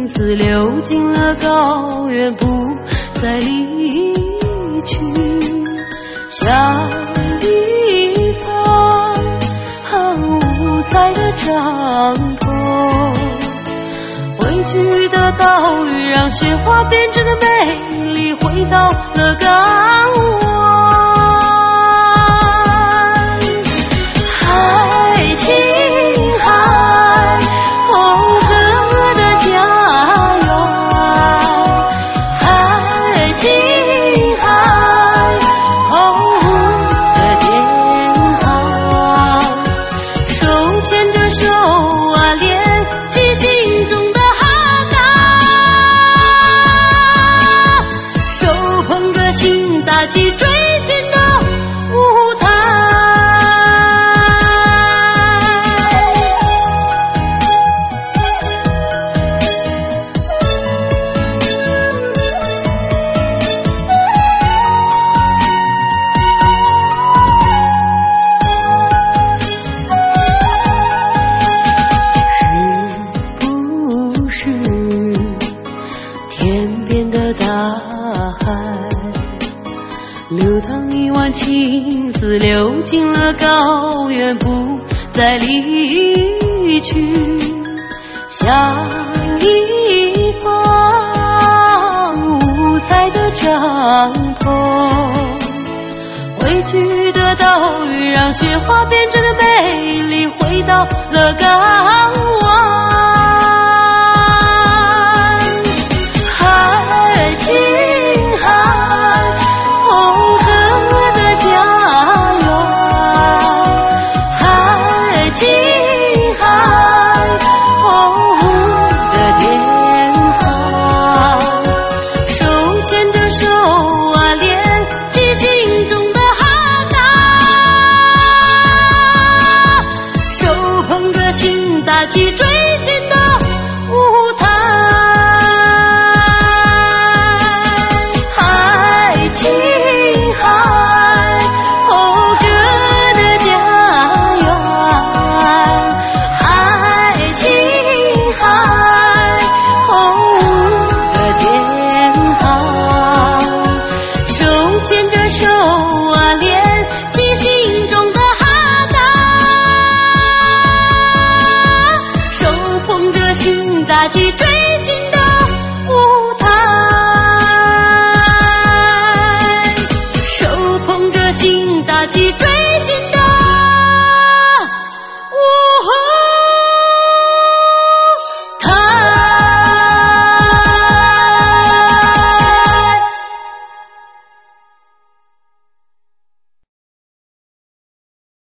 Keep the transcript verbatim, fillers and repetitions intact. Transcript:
思流进了高原，不再离去。像一方五彩的帐篷，汇聚的岛屿让雪花编织的美丽回到了港湾。海青海，哦哥的家园。海青海，哦的天堂。手牵着手啊，连起心中的哈达，手捧着心，打起追寻的舞台。是不是天边的大海，流淌一湾情丝，流进了高原，不再离去。像一方五彩的帐篷，汇聚的岛屿让雪花编织的美丽回到了港湾。海青海，哦哥的家园。海青海，哦的天堂。手牵着手啊，连起心中的哈达，手捧着心，打起追寻的舞台。海青海，哦哥的家园。海青海，哦的天堂。手牵着手啊，连起心中的哈达，手捧着心，打起追